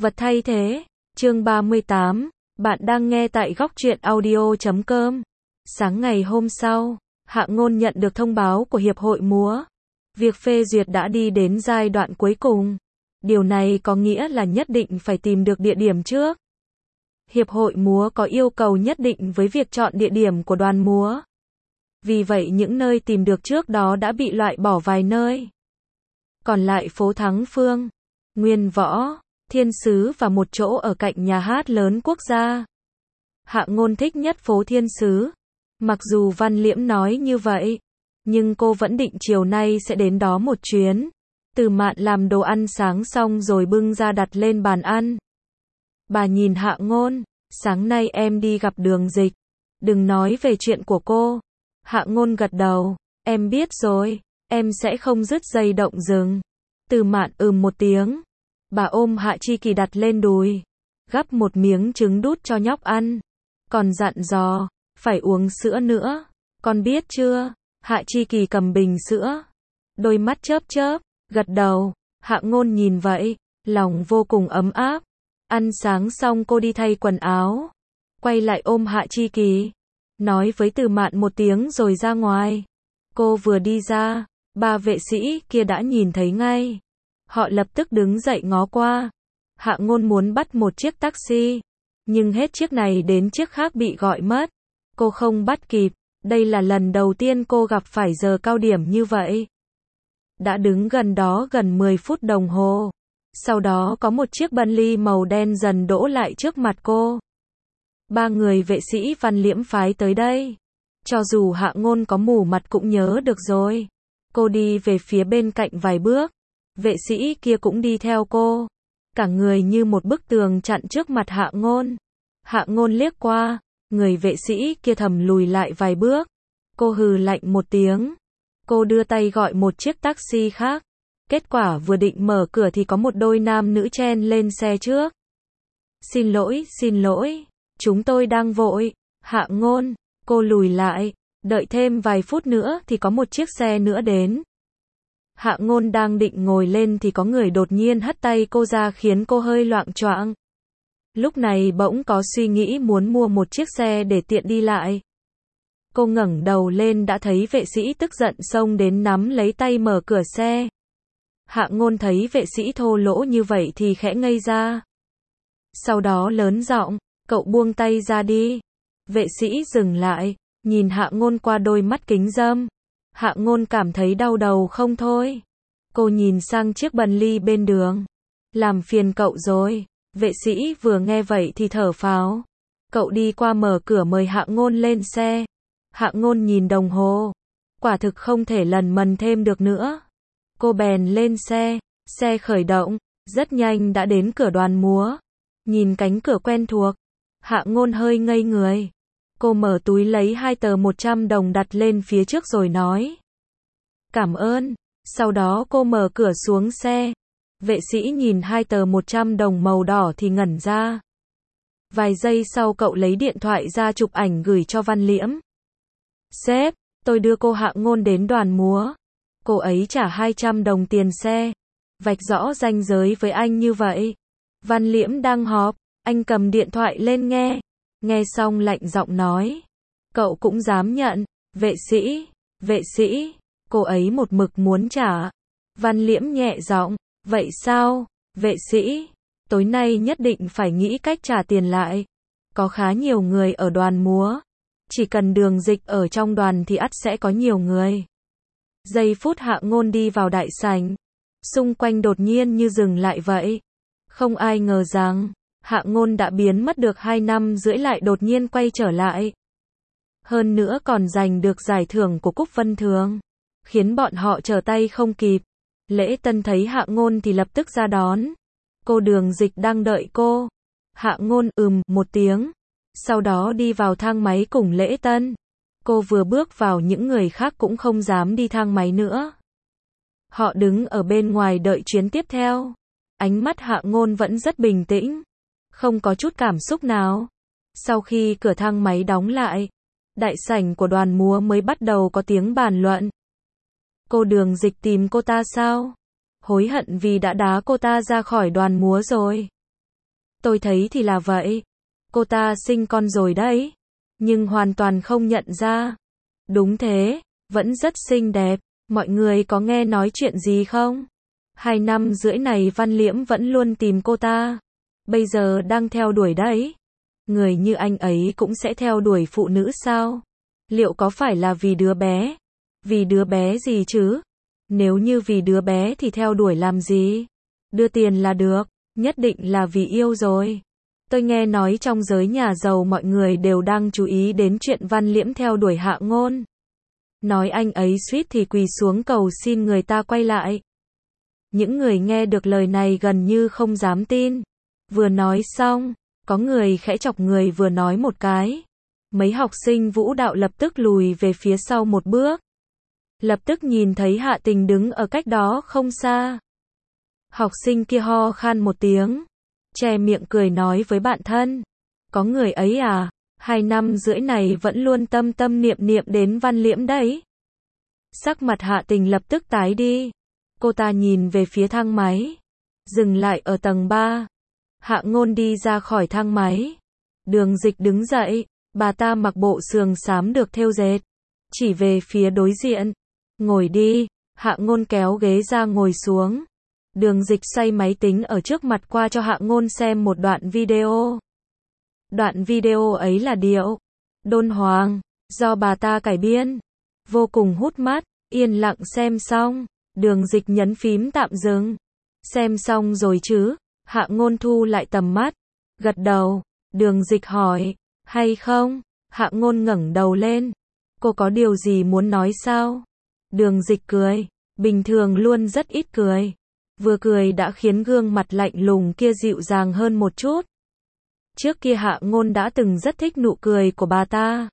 Vật thay thế. Chương 38. Bạn đang nghe tại góc truyện audio.com. Sáng ngày hôm sau, Hạ Ngôn nhận được thông báo của Hiệp hội Múa. Việc phê duyệt đã đi đến giai đoạn cuối cùng. Điều này có nghĩa là nhất định phải tìm được địa điểm trước. Hiệp hội Múa có yêu cầu nhất định với việc chọn địa điểm của đoàn múa. Vì vậy những nơi tìm được trước đó đã bị loại bỏ vài nơi. Còn lại phố Thắng Phương, Nguyên Võ, Thiên Sứ và một chỗ ở cạnh nhà hát lớn quốc gia. Hạ Ngôn thích nhất phố Thiên Sứ. Mặc dù Văn Liễm nói như vậy, nhưng cô vẫn định chiều nay sẽ đến đó một chuyến. Từ Mạn làm đồ ăn sáng xong rồi bưng ra đặt lên bàn ăn. Bà nhìn Hạ Ngôn, sáng nay em đi gặp Đường Dịch. Đừng nói về chuyện của cô. Hạ Ngôn gật đầu, em biết rồi, em sẽ không dứt dây động rừng. Từ Mạn một tiếng. Bà ôm Hạ Chi Kỳ đặt lên đùi, gắp một miếng trứng đút cho nhóc ăn. Còn dặn dò, phải uống sữa nữa, con biết chưa? Hạ Chi Kỳ cầm bình sữa, đôi mắt chớp chớp, gật đầu. Hạ Ngôn nhìn vậy, lòng vô cùng ấm áp. Ăn sáng xong cô đi thay quần áo, quay lại ôm Hạ Chi Kỳ, nói với Từ Mạn một tiếng rồi ra ngoài. Cô vừa đi ra, ba vệ sĩ kia đã nhìn thấy ngay. Họ lập tức đứng dậy ngó qua. Hạ Ngôn muốn bắt một chiếc taxi, nhưng hết chiếc này đến chiếc khác bị gọi mất. Cô không bắt kịp, đây là lần đầu tiên cô gặp phải giờ cao điểm như vậy. Đã đứng gần đó gần 10 phút đồng hồ. Sau đó có một chiếc Bentley màu đen dần đỗ lại trước mặt cô. Ba người vệ sĩ Văn Liễm phái tới đây. Cho dù Hạ Ngôn có mù mặt cũng nhớ được rồi. Cô đi về phía bên cạnh vài bước. Vệ sĩ kia cũng đi theo cô. Cả người như một bức tường chặn trước mặt Hạ Ngôn. Hạ Ngôn liếc qua, người vệ sĩ kia thầm lùi lại vài bước. Cô hừ lạnh một tiếng. Cô đưa tay gọi một chiếc taxi khác. Kết quả vừa định mở cửa thì có một đôi nam nữ chen lên xe trước. Xin lỗi, chúng tôi đang vội. Hạ Ngôn, cô lùi lại, đợi thêm vài phút nữa thì có một chiếc xe nữa đến. Hạ Ngôn đang định ngồi lên thì có người đột nhiên hất tay cô ra khiến cô hơi loạng choạng. Lúc này bỗng có suy nghĩ muốn mua một chiếc xe để tiện đi lại. Cô ngẩng đầu lên đã thấy vệ sĩ tức giận xông đến nắm lấy tay mở cửa xe. Hạ Ngôn thấy vệ sĩ thô lỗ như vậy thì khẽ ngây ra. Sau đó lớn giọng, cậu buông tay ra đi. Vệ sĩ dừng lại, nhìn Hạ Ngôn qua đôi mắt kính râm. Hạ Ngôn cảm thấy đau đầu không thôi. Cô nhìn sang chiếc Bentley bên đường. Làm phiền cậu rồi. Vệ sĩ vừa nghe vậy thì thở phào. Cậu đi qua mở cửa mời Hạ Ngôn lên xe. Hạ Ngôn nhìn đồng hồ. Quả thực không thể lần mần thêm được nữa. Cô bèn lên xe. Xe khởi động. Rất nhanh đã đến cửa đoàn múa. Nhìn cánh cửa quen thuộc. Hạ Ngôn hơi ngây người. Cô mở túi lấy 2 tờ 100 đồng đặt lên phía trước rồi nói. Cảm ơn. Sau đó cô mở cửa xuống xe. Vệ sĩ nhìn 2 tờ 100 đồng màu đỏ thì ngẩn ra. Vài giây sau cậu lấy điện thoại ra chụp ảnh gửi cho Văn Liễm. Sếp, tôi đưa cô Hạ Ngôn đến đoàn múa. Cô ấy trả 200 đồng tiền xe. Vạch rõ ranh giới với anh như vậy. Văn Liễm đang họp. Anh cầm điện thoại lên nghe. Nghe xong lạnh giọng nói. Cậu cũng dám nhận. Vệ sĩ, cô ấy một mực muốn trả. Văn Liễm nhẹ giọng. Vậy sao, vệ sĩ? Tối nay nhất định phải nghĩ cách trả tiền lại. Có khá nhiều người ở đoàn múa. Chỉ cần Đường Dịch ở trong đoàn thì ắt sẽ có nhiều người. Giây phút Hạ Ngôn đi vào đại sảnh. Xung quanh đột nhiên như dừng lại vậy. Không ai ngờ rằng Hạ Ngôn đã biến mất được 2 năm rưỡi lại đột nhiên quay trở lại. Hơn nữa còn giành được giải thưởng của Cúc Vân Thường. Khiến bọn họ trở tay không kịp. Lễ Tân thấy Hạ Ngôn thì lập tức ra đón. Cô Đường Dịch đang đợi cô. Hạ Ngôn một tiếng. Sau đó đi vào thang máy cùng Lễ Tân. Cô vừa bước vào những người khác cũng không dám đi thang máy nữa. Họ đứng ở bên ngoài đợi chuyến tiếp theo. Ánh mắt Hạ Ngôn vẫn rất bình tĩnh. Không có chút cảm xúc nào. Sau khi cửa thang máy đóng lại, đại sảnh của đoàn múa mới bắt đầu có tiếng bàn luận. Cô Đường Dịch tìm cô ta sao? Hối hận vì đã đá cô ta ra khỏi đoàn múa rồi. Tôi thấy thì là vậy. Cô ta sinh con rồi đấy. Nhưng hoàn toàn không nhận ra. Đúng thế, vẫn rất xinh đẹp. Mọi người có nghe nói chuyện gì không? 2 năm rưỡi này Văn Liễm vẫn luôn tìm cô ta. Bây giờ đang theo đuổi đấy. Người như anh ấy cũng sẽ theo đuổi phụ nữ sao? Liệu có phải là vì đứa bé? Vì đứa bé gì chứ? Nếu như vì đứa bé thì theo đuổi làm gì? Đưa tiền là được, nhất định là vì yêu rồi. Tôi nghe nói trong giới nhà giàu mọi người đều đang chú ý đến chuyện Văn Liễm theo đuổi Hạ Ngôn. Nói anh ấy suýt thì quỳ xuống cầu xin người ta quay lại. Những người nghe được lời này gần như không dám tin. Vừa nói xong, có người khẽ chọc người vừa nói một cái. Mấy học sinh vũ đạo lập tức lùi về phía sau một bước. Lập tức nhìn thấy Hạ Tình đứng ở cách đó không xa. Học sinh kia ho khan một tiếng, che miệng cười nói với bạn thân. Có người ấy à, 2 năm rưỡi này vẫn luôn tâm tâm niệm niệm đến Văn Liễm đấy. Sắc mặt Hạ Tình lập tức tái đi. Cô ta nhìn về phía thang máy. Dừng lại ở tầng 3. Hạ Ngôn đi ra khỏi thang máy. Đường Dịch đứng dậy. Bà ta mặc bộ sườn xám được thêu dệt. Chỉ về phía đối diện. Ngồi đi. Hạ Ngôn kéo ghế ra ngồi xuống. Đường Dịch xoay máy tính ở trước mặt qua cho Hạ Ngôn xem một đoạn video. Đoạn video ấy là điệu Đôn Hoàng, do bà ta cải biên. Vô cùng hút mắt, yên lặng xem xong. Đường Dịch nhấn phím tạm dừng. Xem xong rồi chứ? Hạ Ngôn thu lại tầm mắt. Gật đầu. Đường Dịch hỏi. Hay không? Hạ Ngôn ngẩng đầu lên. Cô có điều gì muốn nói sao? Đường Dịch cười. Bình thường luôn rất ít cười. Vừa cười đã khiến gương mặt lạnh lùng kia dịu dàng hơn một chút. Trước kia Hạ Ngôn đã từng rất thích nụ cười của bà ta.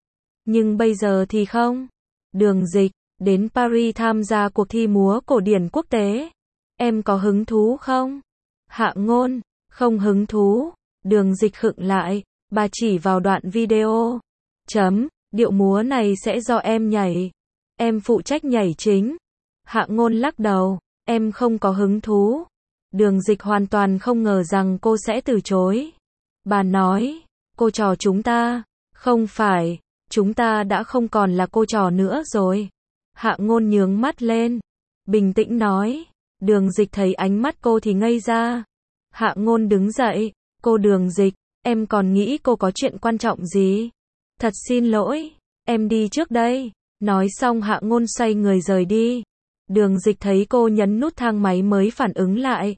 Nhưng bây giờ thì không. Đường Dịch, đến Paris tham gia cuộc thi múa cổ điển quốc tế. Em có hứng thú không? Hạ Ngôn, không hứng thú. Đường Dịch khựng lại, bà chỉ vào đoạn video. Điệu múa này sẽ do em nhảy. Em phụ trách nhảy chính. Hạ Ngôn lắc đầu, em không có hứng thú. Đường Dịch hoàn toàn không ngờ rằng cô sẽ từ chối. Bà nói, cô trò chúng ta, không phải, chúng ta đã không còn là cô trò nữa rồi. Hạ Ngôn nhướng mắt lên, bình tĩnh nói. Đường Dịch thấy ánh mắt cô thì ngây ra. Hạ Ngôn đứng dậy, cô Đường Dịch, em còn nghĩ cô có chuyện quan trọng gì? Thật xin lỗi, em đi trước đây. Nói xong Hạ Ngôn xoay người rời đi. Đường Dịch thấy cô nhấn nút thang máy mới phản ứng lại.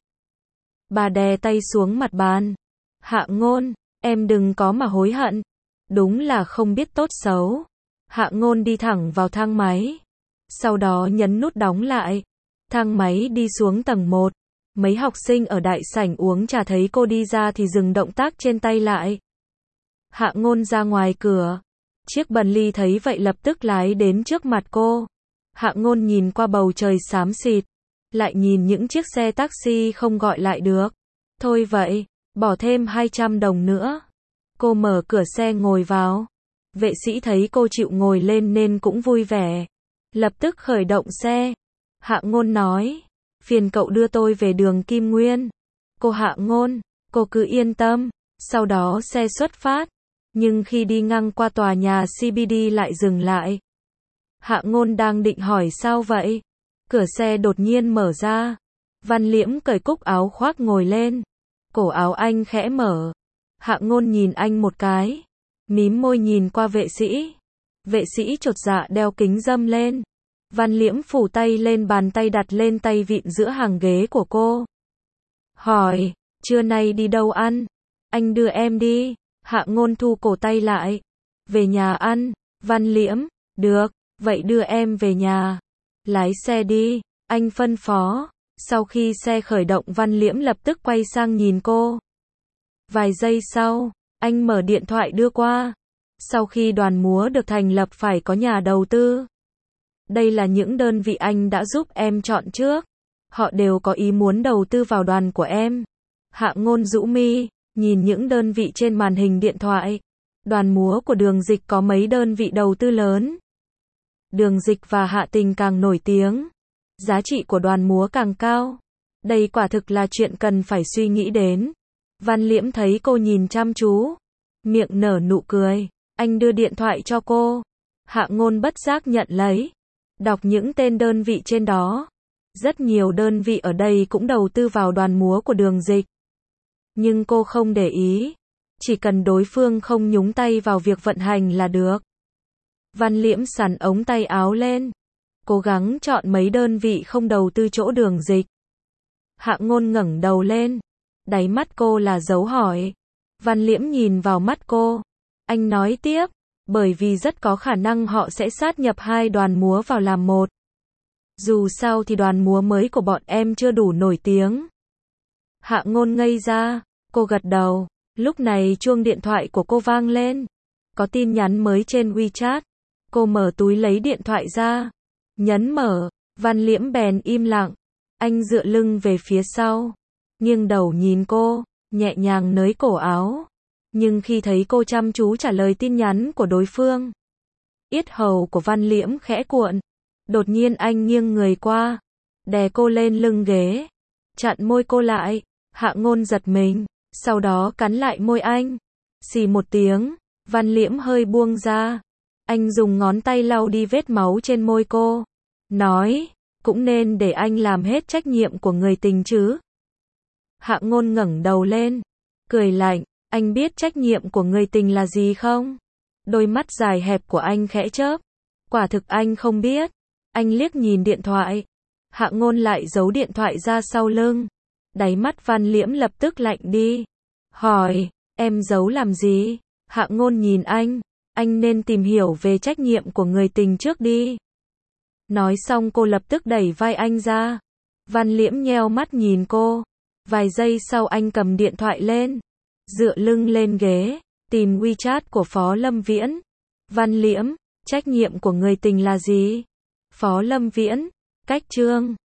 Bà đè tay xuống mặt bàn. Hạ Ngôn, em đừng có mà hối hận. Đúng là không biết tốt xấu. Hạ Ngôn đi thẳng vào thang máy. Sau đó nhấn nút đóng lại. Thang máy đi xuống tầng 1. Mấy học sinh ở đại sảnh uống trà thấy cô đi ra thì dừng động tác trên tay lại. Hạ Ngôn ra ngoài cửa. Chiếc Bentley thấy vậy lập tức lái đến trước mặt cô. Hạ Ngôn nhìn qua bầu trời xám xịt. Lại nhìn những chiếc xe taxi không gọi lại được. Thôi vậy, bỏ thêm 200 đồng nữa. Cô mở cửa xe ngồi vào. Vệ sĩ thấy cô chịu ngồi lên nên cũng vui vẻ. Lập tức khởi động xe. Hạ Ngôn nói, phiền cậu đưa tôi về đường Kim Nguyên. Cô Hạ Ngôn, cô cứ yên tâm. Sau đó xe xuất phát. Nhưng khi đi ngang qua tòa nhà CBD lại dừng lại. Hạ Ngôn đang định hỏi sao vậy? Cửa xe đột nhiên mở ra. Văn Liễm cởi cúc áo khoác ngồi lên. Cổ áo anh khẽ mở. Hạ Ngôn nhìn anh một cái. Mím môi nhìn qua vệ sĩ. Vệ sĩ chột dạ đeo kính râm lên. Văn Liễm phủ tay lên bàn tay đặt lên tay vịn giữa hàng ghế của cô. Hỏi, trưa nay đi đâu ăn? Anh đưa em đi. Hạ Ngôn thu cổ tay lại. Về nhà ăn. Văn Liễm, được, vậy đưa em về nhà. Lái xe đi, anh phân phó. Sau khi xe khởi động Văn Liễm lập tức quay sang nhìn cô. Vài giây sau, anh mở điện thoại đưa qua. Sau khi đoàn múa được thành lập phải có nhà đầu tư. Đây là những đơn vị anh đã giúp em chọn trước. Họ đều có ý muốn đầu tư vào đoàn của em. Hạ Ngôn rũ mi, nhìn những đơn vị trên màn hình điện thoại. Đoàn múa của Đường Dịch có mấy đơn vị đầu tư lớn. Đường Dịch và Hạ Tình càng nổi tiếng. Giá trị của đoàn múa càng cao. Đây quả thực là chuyện cần phải suy nghĩ đến. Văn Liễm thấy cô nhìn chăm chú, miệng nở nụ cười. Anh đưa điện thoại cho cô. Hạ Ngôn bất giác nhận lấy. Đọc những tên đơn vị trên đó. Rất nhiều đơn vị ở đây cũng đầu tư vào đoàn múa của Đường Dịch. Nhưng cô không để ý. Chỉ cần đối phương không nhúng tay vào việc vận hành là được. Văn Liễm xắn ống tay áo lên. Cố gắng chọn mấy đơn vị không đầu tư chỗ Đường Dịch. Hạ Ngôn ngẩng đầu lên. Đáy mắt cô là dấu hỏi. Văn Liễm nhìn vào mắt cô. Anh nói tiếp. Bởi vì rất có khả năng họ sẽ sát nhập hai đoàn múa vào làm một. Dù sao thì đoàn múa mới của bọn em chưa đủ nổi tiếng. Hạ Ngôn ngây ra. Cô gật đầu. Lúc này chuông điện thoại của cô vang lên. Có tin nhắn mới trên WeChat. Cô mở túi lấy điện thoại ra. Nhấn mở. Văn Liễm bèn im lặng. Anh dựa lưng về phía sau. Nghiêng đầu nhìn cô. Nhẹ nhàng nới cổ áo. Nhưng khi thấy cô chăm chú trả lời tin nhắn của đối phương, yết hầu của Văn Liễm khẽ cuộn. Đột nhiên anh nghiêng người qua, đè cô lên lưng ghế, chặn môi cô lại. Hạ Ngôn giật mình, sau đó cắn lại môi anh. Xì một tiếng, Văn Liễm hơi buông ra. Anh dùng ngón tay lau đi vết máu trên môi cô. Nói, cũng nên để anh làm hết trách nhiệm của người tình chứ. Hạ Ngôn ngẩng đầu lên, cười lạnh. Anh biết trách nhiệm của người tình là gì không? Đôi mắt dài hẹp của anh khẽ chớp. Quả thực anh không biết. Anh liếc nhìn điện thoại. Hạ Ngôn lại giấu điện thoại ra sau lưng. Đáy mắt Văn Liễm lập tức lạnh đi. Hỏi, em giấu làm gì? Hạ Ngôn nhìn anh nên tìm hiểu về trách nhiệm của người tình trước đi. Nói xong cô lập tức đẩy vai anh ra. Văn Liễm nheo mắt nhìn cô. Vài giây sau anh cầm điện thoại lên. Dựa lưng lên ghế, tìm WeChat của Phó Lâm Viễn. Văn Liễm, trách nhiệm của người tình là gì? Phó Lâm Viễn, cách chương.